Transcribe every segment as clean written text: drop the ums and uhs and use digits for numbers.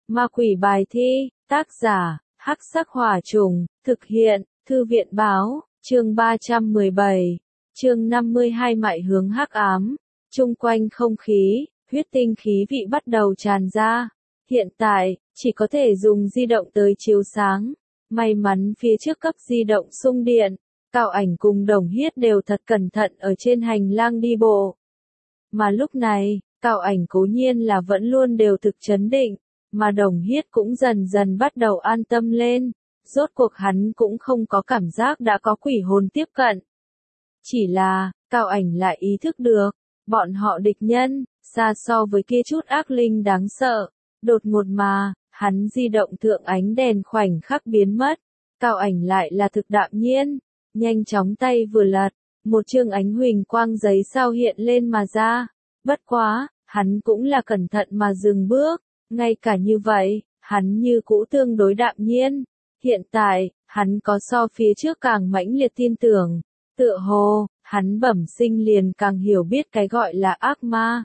Ma quỷ bài thi, tác giả, Hắc Sắc Hỏa Trùng, thực hiện, Thư viện báo, chương 317, chương 52 mại hướng hắc ám, chung quanh không khí, huyết tinh khí vị bắt đầu tràn ra. Hiện tại, chỉ có thể dùng di động tới chiếu sáng. May mắn phía trước cấp di động xung điện, Cao Ảnh cùng Đồng Hiết đều thật cẩn thận ở trên hành lang đi bộ. Mà lúc này, Cao Ảnh cố nhiên là vẫn luôn đều thực chấn định, mà Đồng Hiết cũng dần dần bắt đầu an tâm lên. Rốt cuộc hắn cũng không có cảm giác đã có quỷ hồn tiếp cận. Chỉ là, Cao Ảnh lại ý thức được, bọn họ địch nhân, xa so với kia chút ác linh đáng sợ. Đột ngột mà, hắn di động thượng ánh đèn khoảnh khắc biến mất. Cao Ảnh lại là thực đạm nhiên, nhanh chóng tay vừa lật, một chương ánh huỳnh quang giấy sao hiện lên mà ra. Bất quá, hắn cũng là cẩn thận mà dừng bước, ngay cả như vậy, hắn như cũ tương đối đạm nhiên. Hiện tại, hắn có so phía trước càng mãnh liệt tin tưởng, tựa hồ, hắn bẩm sinh liền càng hiểu biết cái gọi là ác ma.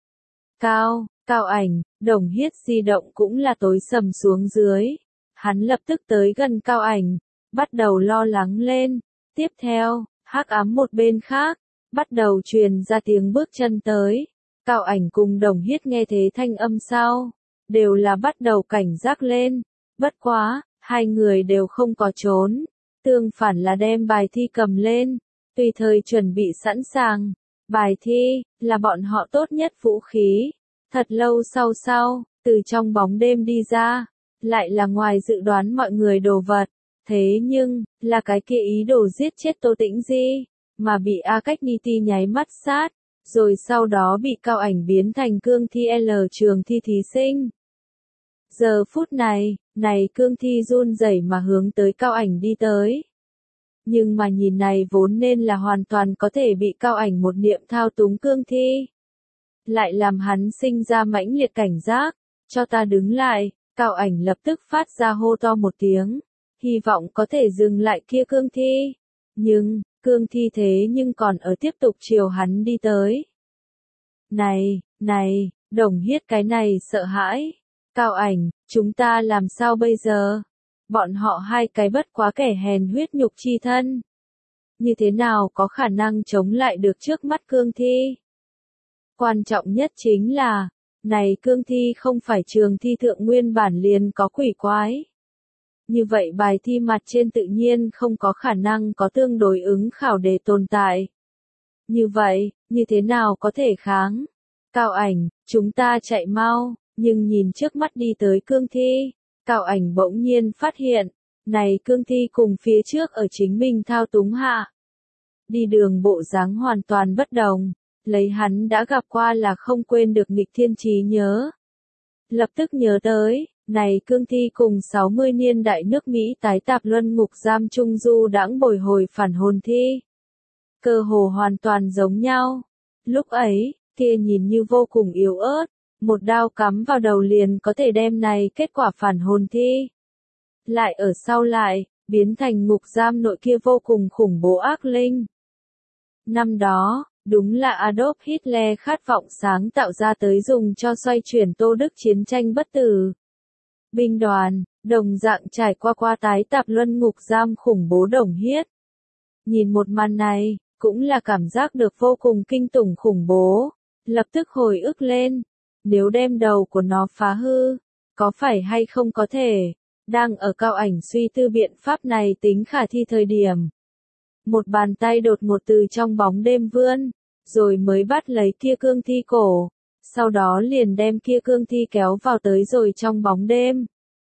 Cao Ảnh, Đồng Hiết di động cũng là tối sầm xuống dưới. Hắn lập tức tới gần Cao Ảnh, bắt đầu lo lắng lên. Tiếp theo, hắc ám một bên khác, bắt đầu truyền ra tiếng bước chân tới. Cao Ảnh cùng Đồng Hiết nghe thế thanh âm sau, đều là bắt đầu cảnh giác lên. Bất quá, hai người đều không có trốn, tương phản là đem bài thi cầm lên, tùy thời chuẩn bị sẵn sàng. Bài thi, là bọn họ tốt nhất vũ khí. Thật lâu sau, từ trong bóng đêm đi ra, lại là ngoài dự đoán mọi người đồ vật. Thế nhưng, là cái kia ý đồ giết chết Tô Tĩnh Di, mà bị A Cách Niti nháy mắt sát, rồi sau đó bị Cao Ảnh biến thành cương thi L trường thi thí sinh. Giờ phút này, cương thi run rẩy mà hướng tới Cao Ảnh đi tới. Nhưng mà nhìn này vốn nên là hoàn toàn có thể bị Cao Ảnh một niệm thao túng cương thi. Lại làm hắn sinh ra mãnh liệt cảnh giác, cho ta đứng lại. Cao Ảnh lập tức phát ra hô to một tiếng, hy vọng có thể dừng lại kia cương thi. Nhưng, cương thi thế nhưng còn ở tiếp tục chiều hắn đi tới. Này, Đồng Hiết cái này sợ hãi. Cao Ảnh, chúng ta làm sao bây giờ? Bọn họ hai cái bất quá kẻ hèn huyết nhục chi thân. Như thế nào có khả năng chống lại được trước mắt cương thi? Quan trọng nhất chính là, này cương thi không phải trường thi thượng nguyên bản liền có quỷ quái. Như vậy bài thi mặt trên tự nhiên không có khả năng có tương đối ứng khảo đề tồn tại. Như vậy, như thế nào có thể kháng? Cao Ảnh, chúng ta chạy mau, nhưng nhìn trước mắt đi tới cương thi, Cao Ảnh bỗng nhiên phát hiện, này cương thi cùng phía trước ở chính mình thao túng hạ. Đi đường bộ dáng hoàn toàn bất đồng, lấy hắn đã gặp qua là không quên được nghịch thiên trí nhớ. Lập tức nhớ tới, này cương thi cùng 60 niên đại nước Mỹ tái tạp luân ngục giam trung du đãng bồi hồi phản hồn thi. Cơ hồ hoàn toàn giống nhau. Lúc ấy, kia nhìn như vô cùng yếu ớt, một đao cắm vào đầu liền có thể đem này kết quả phản hồn thi. Lại ở sau lại, biến thành ngục giam nội kia vô cùng khủng bố ác linh. Năm đó, đúng là Adolf Hitler khát vọng sáng tạo ra tới dùng cho xoay chuyển Tô Đức chiến tranh bất tử. Binh đoàn, đồng dạng trải qua tái tạp luân ngục giam khủng bố Đồng Hiết. Nhìn một màn này, cũng là cảm giác được vô cùng kinh tủng khủng bố, lập tức hồi ức lên. Nếu đem đầu của nó phá hư, có phải hay không có thể, đang ở Cao Ảnh suy tư biện pháp này tính khả thi thời điểm. Một bàn tay đột ngột từ trong bóng đêm vươn, rồi mới bắt lấy kia cương thi cổ, sau đó liền đem kia cương thi kéo vào tới rồi trong bóng đêm.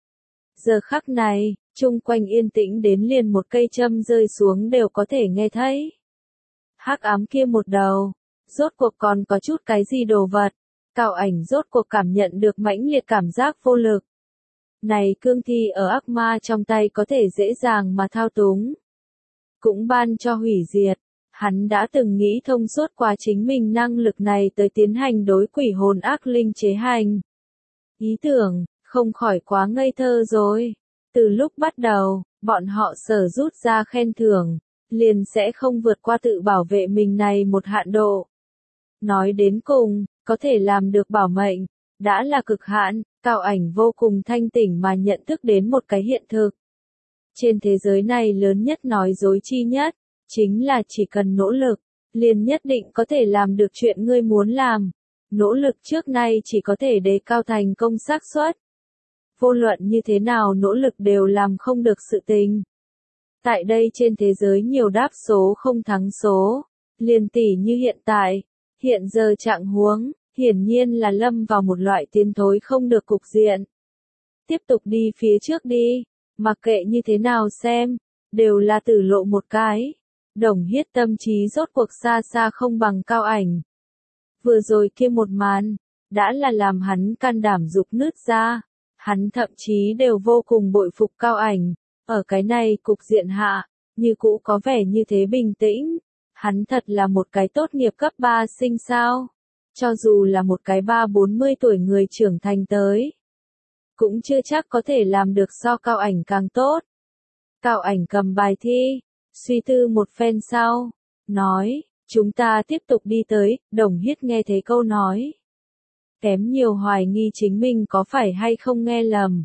Giờ khắc này, chung quanh yên tĩnh đến liền một cây châm rơi xuống đều có thể nghe thấy. Hắc ám kia một đầu, rốt cuộc còn có chút cái gì đồ vật. Cao Ảnh rốt cuộc cảm nhận được mãnh liệt cảm giác vô lực. Này cương thi ở ác ma trong tay có thể dễ dàng mà thao túng. Cũng ban cho hủy diệt. Hắn đã từng nghĩ thông suốt qua chính mình năng lực này tới tiến hành đối quỷ hồn ác linh chế hành. Ý tưởng, không khỏi quá ngây thơ rồi. Từ lúc bắt đầu, bọn họ sở rút ra khen thưởng, liền sẽ không vượt qua tự bảo vệ mình này một hạn độ. Nói đến cùng, có thể làm được bảo mệnh, đã là cực hạn, Cao Ảnh vô cùng thanh tỉnh mà nhận thức đến một cái hiện thực. Trên thế giới này lớn nhất nói dối chi nhất, chính là chỉ cần nỗ lực, liền nhất định có thể làm được chuyện ngươi muốn làm. Nỗ lực trước nay chỉ có thể đề cao thành công xác suất. Vô luận như thế nào nỗ lực đều làm không được sự tình. Tại đây trên thế giới nhiều đáp số không thắng số, liền tỷ như hiện tại, hiện giờ trạng huống, hiển nhiên là lâm vào một loại tiến thối không được cục diện. Tiếp tục đi phía trước đi, mặc kệ như thế nào xem, đều là tử lộ một cái. Đồng Hiết tâm trí rốt cuộc xa xa không bằng Cao Ảnh. Vừa rồi kia một màn, đã là làm hắn can đảm rục nứt ra, hắn thậm chí đều vô cùng bội phục Cao Ảnh, ở cái này cục diện hạ, như cũ có vẻ như thế bình tĩnh, hắn thật là một cái tốt nghiệp cấp 3 sinh sao, cho dù là một cái 30-40 tuổi người trưởng thành tới, cũng chưa chắc có thể làm được so Cao Ảnh càng tốt. Cao Ảnh cầm bài thi, suy tư một phen sau, nói, chúng ta tiếp tục đi tới. Đồng Hiết nghe thấy câu nói, kém nhiều hoài nghi chính mình có phải hay không nghe lầm.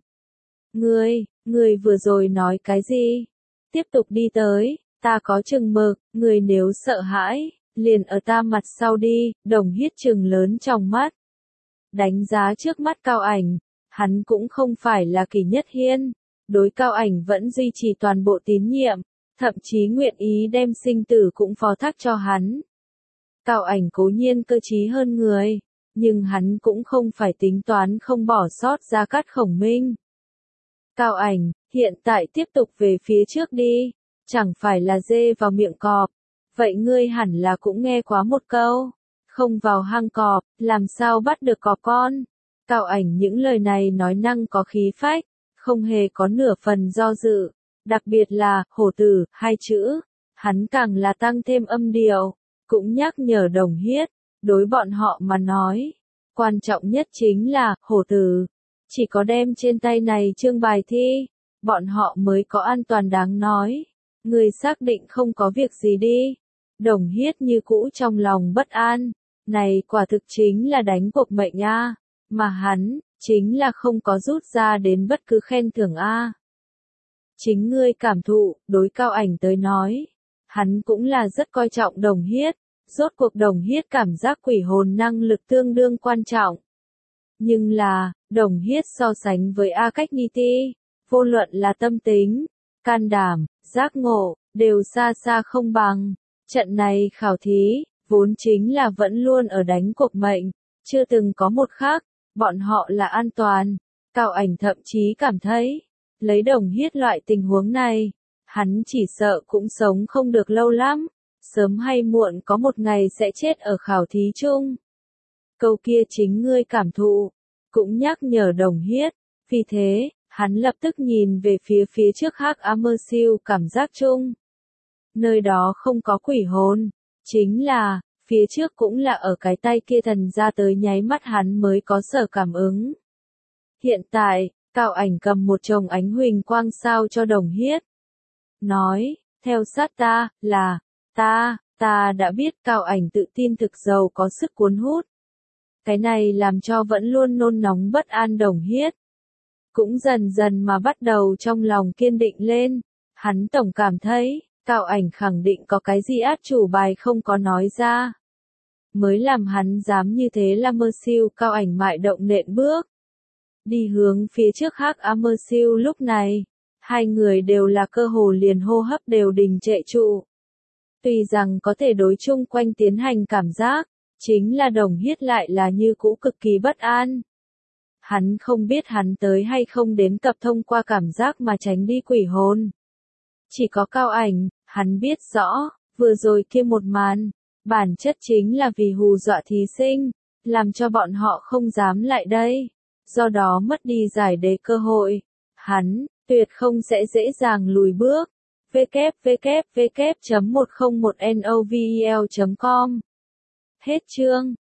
Ngươi vừa rồi nói cái gì? Tiếp tục đi tới, ta có chừng mực, ngươi nếu sợ hãi, liền ở ta mặt sau đi. Đồng Hiết trừng lớn trong mắt, đánh giá trước mắt Cao Ảnh, hắn cũng không phải là Kỷ Nhất Hiên, đối Cao Ảnh vẫn duy trì toàn bộ tín nhiệm, thậm chí nguyện ý đem sinh tử cũng phó thác cho hắn. Cao Ảnh cố nhiên cơ trí hơn người, nhưng hắn cũng không phải tính toán không bỏ sót Gia Cát Khổng Minh. Cao Ảnh, hiện tại tiếp tục về phía trước đi, chẳng phải là dê vào miệng cọp, vậy ngươi hẳn là cũng nghe quá một câu, không vào hang cọp, làm sao bắt được cọp con. Cao Ảnh những lời này nói năng có khí phách, không hề có nửa phần do dự, đặc biệt là hổ tử hai chữ, hắn càng là tăng thêm âm điệu, cũng nhắc nhở Đồng Hiết, đối bọn họ mà nói, quan trọng nhất chính là hổ tử, chỉ có đem trên tay này chương bài thi, bọn họ mới có an toàn đáng nói. Người xác định không có việc gì đi. Đồng Hiết như cũ trong lòng bất an, này quả thực chính là đánh cuộc mệnh a, mà hắn chính là không có rút ra đến bất cứ khen thưởng a. Chính ngươi cảm thụ, đối Cao Ảnh tới nói, hắn cũng là rất coi trọng Đồng Hiết, rốt cuộc Đồng Hiết cảm giác quỷ hồn năng lực tương đương quan trọng. Nhưng là, Đồng Hiết so sánh với A Cách Ni Ti, vô luận là tâm tính, can đảm, giác ngộ, đều xa xa không bằng. Trận này khảo thí, vốn chính là vẫn luôn ở đánh cuộc mệnh, chưa từng có một khắc, bọn họ là an toàn. Cao Ảnh thậm chí cảm thấy, lấy Đồng Hiết loại tình huống này, hắn chỉ sợ cũng sống không được lâu lắm, sớm hay muộn có một ngày sẽ chết ở khảo thí chung. Câu kia chính ngươi cảm thụ, cũng nhắc nhở Đồng Hiết, vì thế, hắn lập tức nhìn về phía trước Hắc Ám Siêu cảm giác chung. Nơi đó không có quỷ hồn, chính là, phía trước cũng là ở cái tay kia thần ra tới nháy mắt hắn mới có sở cảm ứng. Hiện tại, Cao Ảnh cầm một chồng ánh huỳnh quang sao cho Đồng Hiết. Nói, theo sát ta, là, ta đã biết. Cao Ảnh tự tin thực giàu có sức cuốn hút. Cái này làm cho vẫn luôn nôn nóng bất an Đồng Hiết. Cũng dần dần mà bắt đầu trong lòng kiên định lên, hắn tổng cảm thấy, Cao Ảnh khẳng định có cái gì át chủ bài không có nói ra. Mới làm hắn dám như thế là mơ siêu. Cao Ảnh mại động nện bước. Đi hướng phía trước Hắc Ám Siêu lúc này, hai người đều là cơ hồ liền hô hấp đều đình trệ trụ. Tuy rằng có thể đối chung quanh tiến hành cảm giác, chính là Đồng Hiết lại là như cũ cực kỳ bất an. Hắn không biết hắn tới hay không đến cập thông qua cảm giác mà tránh đi quỷ hồn. Chỉ có Cao Ảnh, hắn biết rõ, vừa rồi kia một màn, bản chất chính là vì hù dọa thí sinh, làm cho bọn họ không dám lại đây, do đó mất đi giải đề cơ hội. Hắn, tuyệt không sẽ dễ dàng lùi bước. www.101novel.com Hết chương.